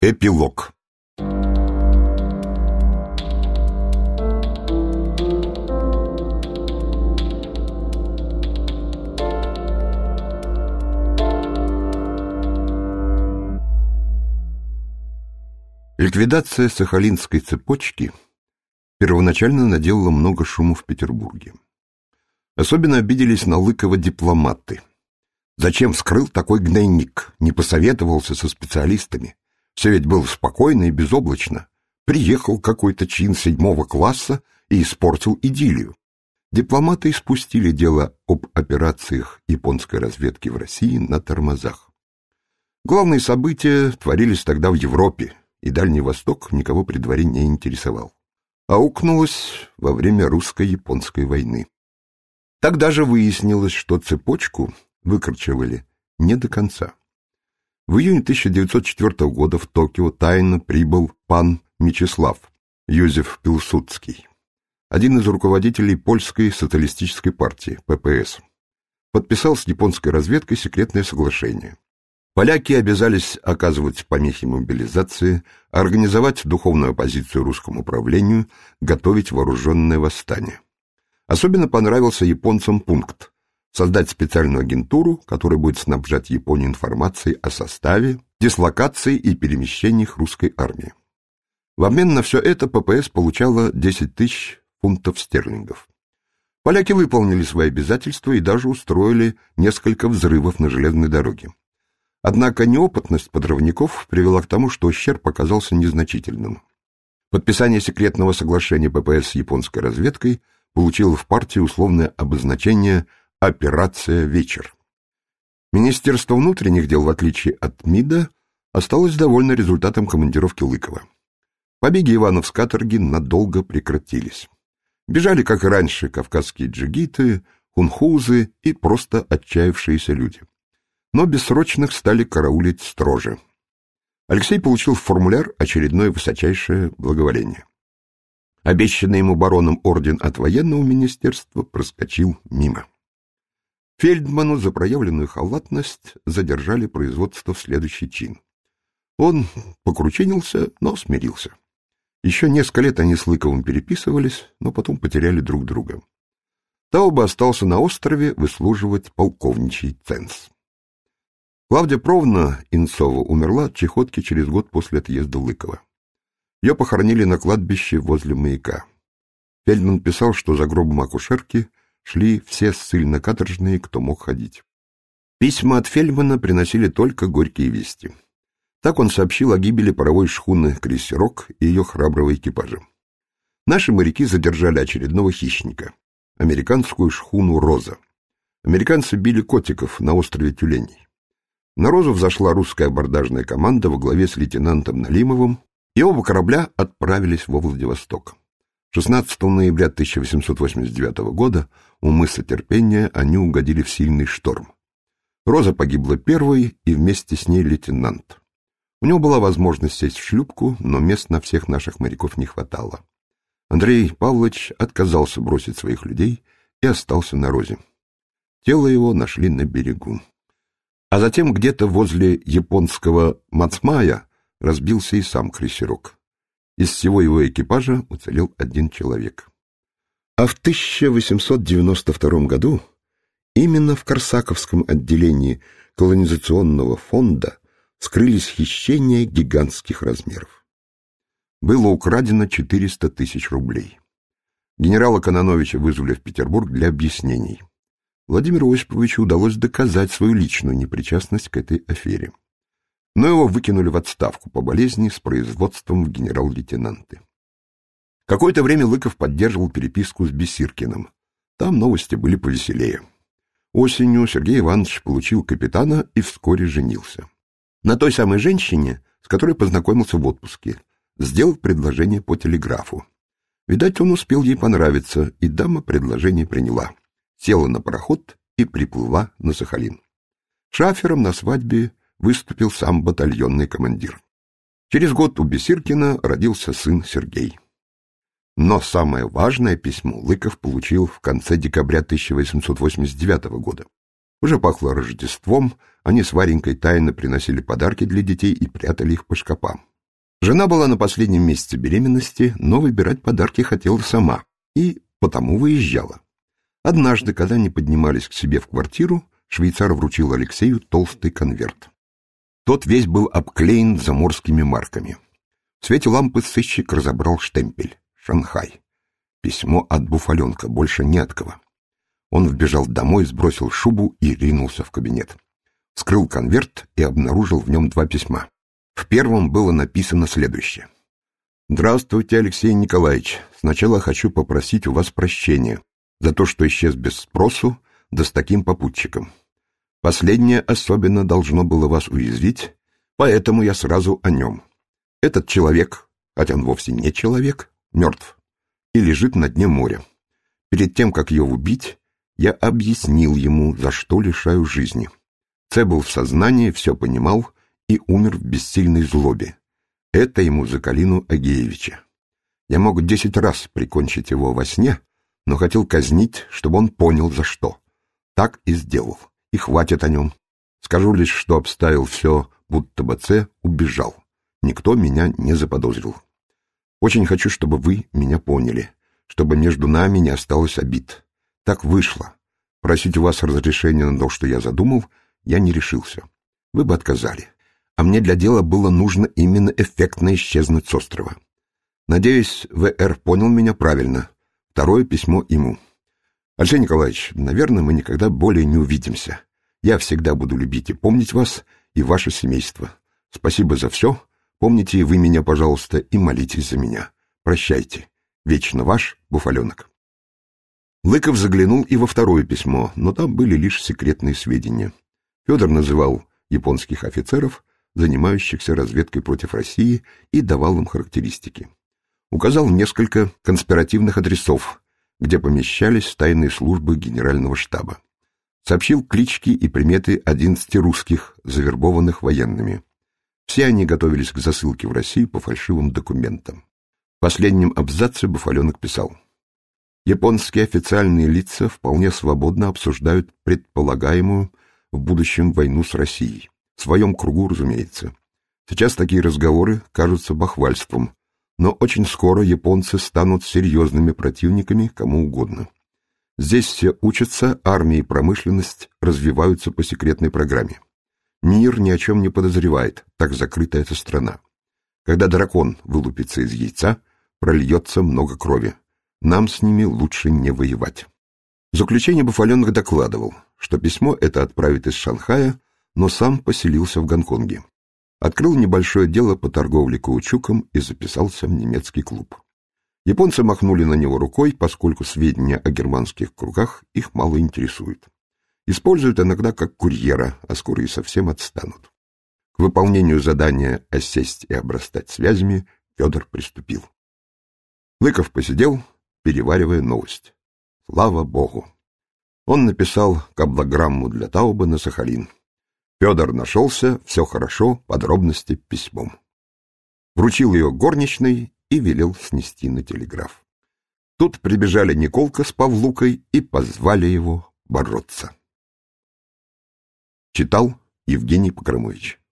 Эпилог. Ликвидация Сахалинской цепочки первоначально наделала много шума в Петербурге. Особенно обиделись на Лыкова дипломаты. Зачем вскрыл такой гнойник? Не посоветовался со специалистами. Все ведь было спокойно и безоблачно. Приехал какой-то чин 7 класса и испортил идиллию. Дипломаты испустили дело об операциях японской разведки в России на тормозах. Главные события творились тогда в Европе, и Дальний Восток никого при дворе не интересовал. Аукнулось во время русско-японской войны. Тогда же выяснилось, что цепочку выкорчевали не до конца. В июне 1904 года в Токио тайно прибыл пан Мечислав Юзеф Пилсудский, один из руководителей польской социалистической партии, ППС. Подписал с японской разведкой секретное соглашение. Поляки обязались оказывать помехи мобилизации, организовать духовную оппозицию русскому правлению, готовить вооруженное восстание. Особенно понравился японцам пункт создать специальную агентуру, которая будет снабжать Японию информацией о составе, дислокации и перемещениях русской армии. В обмен на все это ППС получала 10 тысяч фунтов стерлингов. Поляки выполнили свои обязательства и даже устроили несколько взрывов на железной дороге. Однако неопытность подрывников привела к тому, что ущерб оказался незначительным. Подписание секретного соглашения ППС с японской разведкой получило в партии условное обозначение «Операция «Вечер». Министерство внутренних дел, в отличие от МИДа, осталось довольно результатом командировки Лыкова. Побеги Иванов с каторги надолго прекратились. Бежали, как и раньше, кавказские джигиты, хунхузы и просто отчаявшиеся люди. Но бессрочных стали караулить строже. Алексей получил в формуляр очередное высочайшее благоволение. Обещанный ему бароном орден от военного министерства проскочил мимо. Фельдману за проявленную халатность задержали производство в следующий чин. Он покручинился, но смирился. Еще несколько лет они с Лыковым переписывались, но потом потеряли друг друга. Тауба остался на острове выслуживать полковничий ценз. Клавдия Петровна Инцова умерла от чехотки через год после отъезда Лыкова. Ее похоронили на кладбище возле маяка. Фельдман писал, что за гробом акушерки шли все ссыльно-каторжные, кто мог ходить. Письма от Фельдмана приносили только горькие вести. Так он сообщил о гибели паровой шхуны «Крейсерок» и ее храброго экипажа. Наши моряки задержали очередного хищника — американскую шхуну «Роза». Американцы били котиков на острове Тюленей. На «Розу» взошла русская абордажная команда во главе с лейтенантом Налимовым, и оба корабля отправились во Владивосток. 16 ноября 1889 года у мыса Терпения они угодили в сильный шторм. «Роза» погибла первой, и вместе с ней лейтенант. У него была возможность сесть в шлюпку, но мест на всех наших моряков не хватало. Андрей Павлович отказался бросить своих людей и остался на «Розе». Тело его нашли на берегу. А затем где-то возле японского Мацмая разбился и сам крейсерок. Из всего его экипажа уцелел один человек. А в 1892 году именно в Корсаковском отделении колонизационного фонда скрылись хищения гигантских размеров. Было украдено 400 тысяч рублей. Генерала Кононовича вызвали в Петербург для объяснений. Владимиру Осиповичу удалось доказать свою личную непричастность к этой афере. Но его выкинули в отставку по болезни с производством в генерал-лейтенанты. Какое-то время Лыков поддерживал переписку с Бесиркиным. Там новости были повеселее. Осенью Сергей Иванович получил капитана и вскоре женился. На той самой женщине, с которой познакомился в отпуске, сделал предложение по телеграфу. Видать, он успел ей понравиться, и дама предложение приняла. Села на пароход и приплыла на Сахалин. Шафером на свадьбе выступил сам батальонный командир. Через год у Бесиркина родился сын Сергей. Но самое важное письмо Лыков получил в конце декабря 1889 года. Уже пахло Рождеством, они с Варенькой тайно приносили подарки для детей и прятали их по шкафам. Жена была на последнем месяце беременности, но выбирать подарки хотела сама и потому выезжала. Однажды, когда они поднимались к себе в квартиру, швейцар вручил Алексею толстый конверт. Тот весь был обклеен заморскими марками. В свете лампы сыщик разобрал штемпель «Шанхай». Письмо от Буфаленка, больше не от кого. Он вбежал домой, сбросил шубу и ринулся в кабинет. Вскрыл конверт и обнаружил в нем 2 письма. В первом было написано следующее. «Здравствуйте, Алексей Николаевич. Сначала хочу попросить у вас прощения за то, что исчез без спросу, да с таким попутчиком. Последнее особенно должно было вас уязвить, поэтому я сразу о нем. Этот человек, хотя он вовсе не человек, мертв и лежит на дне моря. Перед тем, как его убить, я объяснил ему, за что лишаю жизни. Ц был в сознании, все понимал и умер в бессильной злобе. Это ему за Калину Агеевича. Я мог 10 раз прикончить его во сне, но хотел казнить, чтобы он понял, за что. Так и сделал. И хватит о нем. Скажу лишь, что обставил все, будто бы Ц убежал. Никто меня не заподозрил. Очень хочу, чтобы вы меня поняли, чтобы между нами не осталось обид. Так вышло. Просить у вас разрешения на то, что я задумал, я не решился. Вы бы отказали. А мне для дела было нужно именно эффектно исчезнуть с острова. Надеюсь, В.Р. понял меня правильно. Второе письмо ему. Алексей Николаевич, наверное, мы никогда более не увидимся. Я всегда буду любить и помнить вас и ваше семейство. Спасибо за все. Помните и вы меня, пожалуйста, и молитесь за меня. Прощайте. Вечно ваш Буфаленок». Лыков заглянул и во второе письмо, но там были лишь секретные сведения. Федор называл японских офицеров, занимающихся разведкой против России, и давал им характеристики. Указал несколько конспиративных адресов, где помещались тайные службы генерального штаба. Сообщил клички и приметы 11 русских, завербованных военными. Все они готовились к засылке в Россию по фальшивым документам. В последнем абзаце Буфаленок писал: «Японские официальные лица вполне свободно обсуждают предполагаемую в будущем войну с Россией. В своем кругу, разумеется. Сейчас такие разговоры кажутся бахвальством, но очень скоро японцы станут серьезными противниками кому угодно. Здесь все учатся, армия и промышленность развиваются по секретной программе. Мир ни о чем не подозревает, так закрыта эта страна. Когда дракон вылупится из яйца, прольется много крови. Нам с ними лучше не воевать». В заключение Буфаленок докладывал, что письмо это отправит из Шанхая, но сам поселился в Гонконге. Открыл небольшое дело по торговле каучуком и записался в немецкий клуб. Японцы махнули на него рукой, поскольку сведения о германских кругах их мало интересуют. Используют иногда как курьера, а скоро и совсем отстанут. К выполнению задания осесть и обрастать связями Федор приступил. Лыков посидел, переваривая новость. Слава Богу! Он написал каблограмму для Тауба на Сахалин. Федор нашелся, все хорошо, подробности письмом. Вручил ее горничной и велел снести на телеграф. Тут прибежали Николка с Павлукой и позвали его бороться. Читал Евгений Покромович.